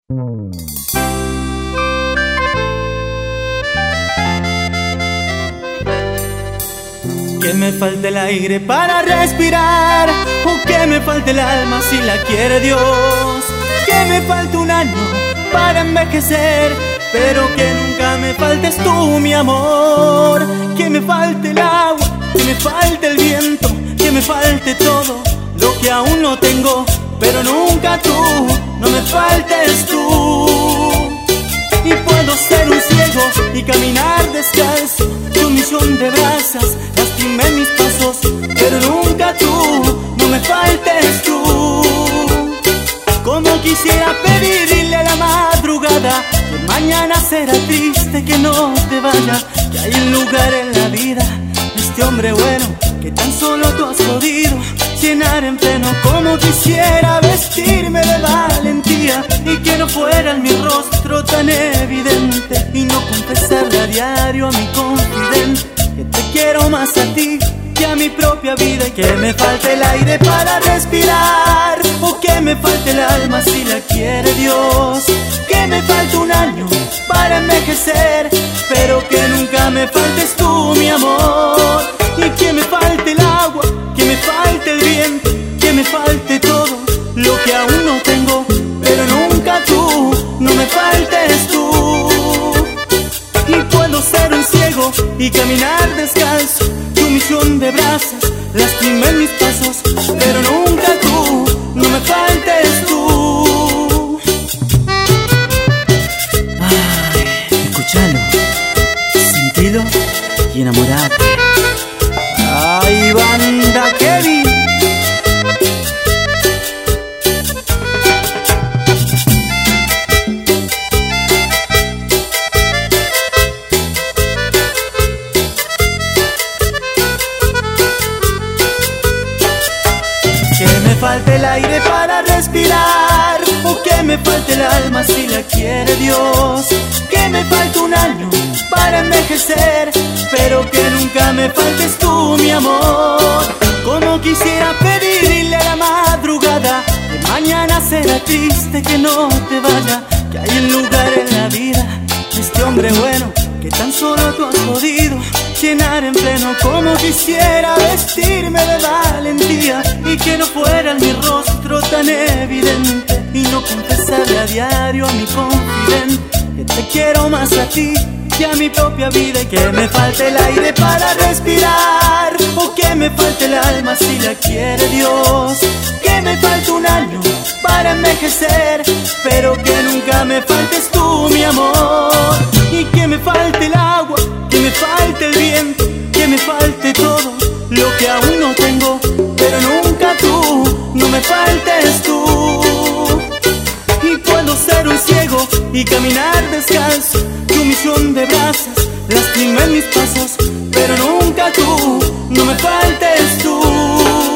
Que me falte el aire para respirar, o que me falte el alma si la quiere Dios. Que me falte un año para envejecer, pero que nunca me faltes tú, mi amor. Que me falte el agua, que me falte el viento, que me falte todo lo que aún no tengo, pero nunca tú, no me faltes tú. Y puedo ser un ciego y caminar descalzo, un millón de brasas lastimé mis pasos, pero nunca tú, no me faltes tú. Como quisiera pedirle a la madrugada que mañana será triste, que no te vayas, que hay un lugar en la vida de este hombre bueno que tan solo tú has podido llenar en pleno. Como quisiera vestirme de valentía y que no fuera en mi rostro tan evidente, y no confesarle a diario a mi confidente que te quiero más a ti que a mi propia vida. Y que me falte el aire para respirar, o que me falte el alma si la quiere Dios. Que me falte un año para envejecer, pero que nunca me faltes tú, mi amor. Y que me falte el agua, que me falte el viento, que me falte todo lo que aún no tengo, pero nunca tú, no me faltes tú. Y puedo ser un ciego y caminar descalzo, un millón de brasas lastimé mis pasos, pero nunca tú, no me faltes tú. Ay, escúchalo, sentido y enamorate. Ay, banda Kevin. Que me falte el aire para respirar, o que me falte el alma si la quiere Dios. Que me falte un año para envejecer, pero que nunca me faltes tú, mi amor. Como quisiera pedirle a la madrugada que mañana será triste, que no te vaya, que hay un lugar en la vida de este hombre bueno que tan solo tú has podido llenar en pleno. Como quisiera vestirme de valentía y que no fuera en mi rostro tan evidente, y no confesarle a diario a mi confidente que te quiero más a ti que a mi propia vida. Y que me falte el aire para respirar, o que me falte el alma si la quiere Dios. Que me falte un año para envejecer, pero que nunca me faltes tú, mi amor. Y que me falte el agua, que me falte el viento, que me falte todo lo que aún no tengo, pero nunca tú, no me faltes tú. Y puedo ser un ciego y caminar descalzo, un millón de brasas lastimé mis pasos, pero nunca tú, no me faltes tú.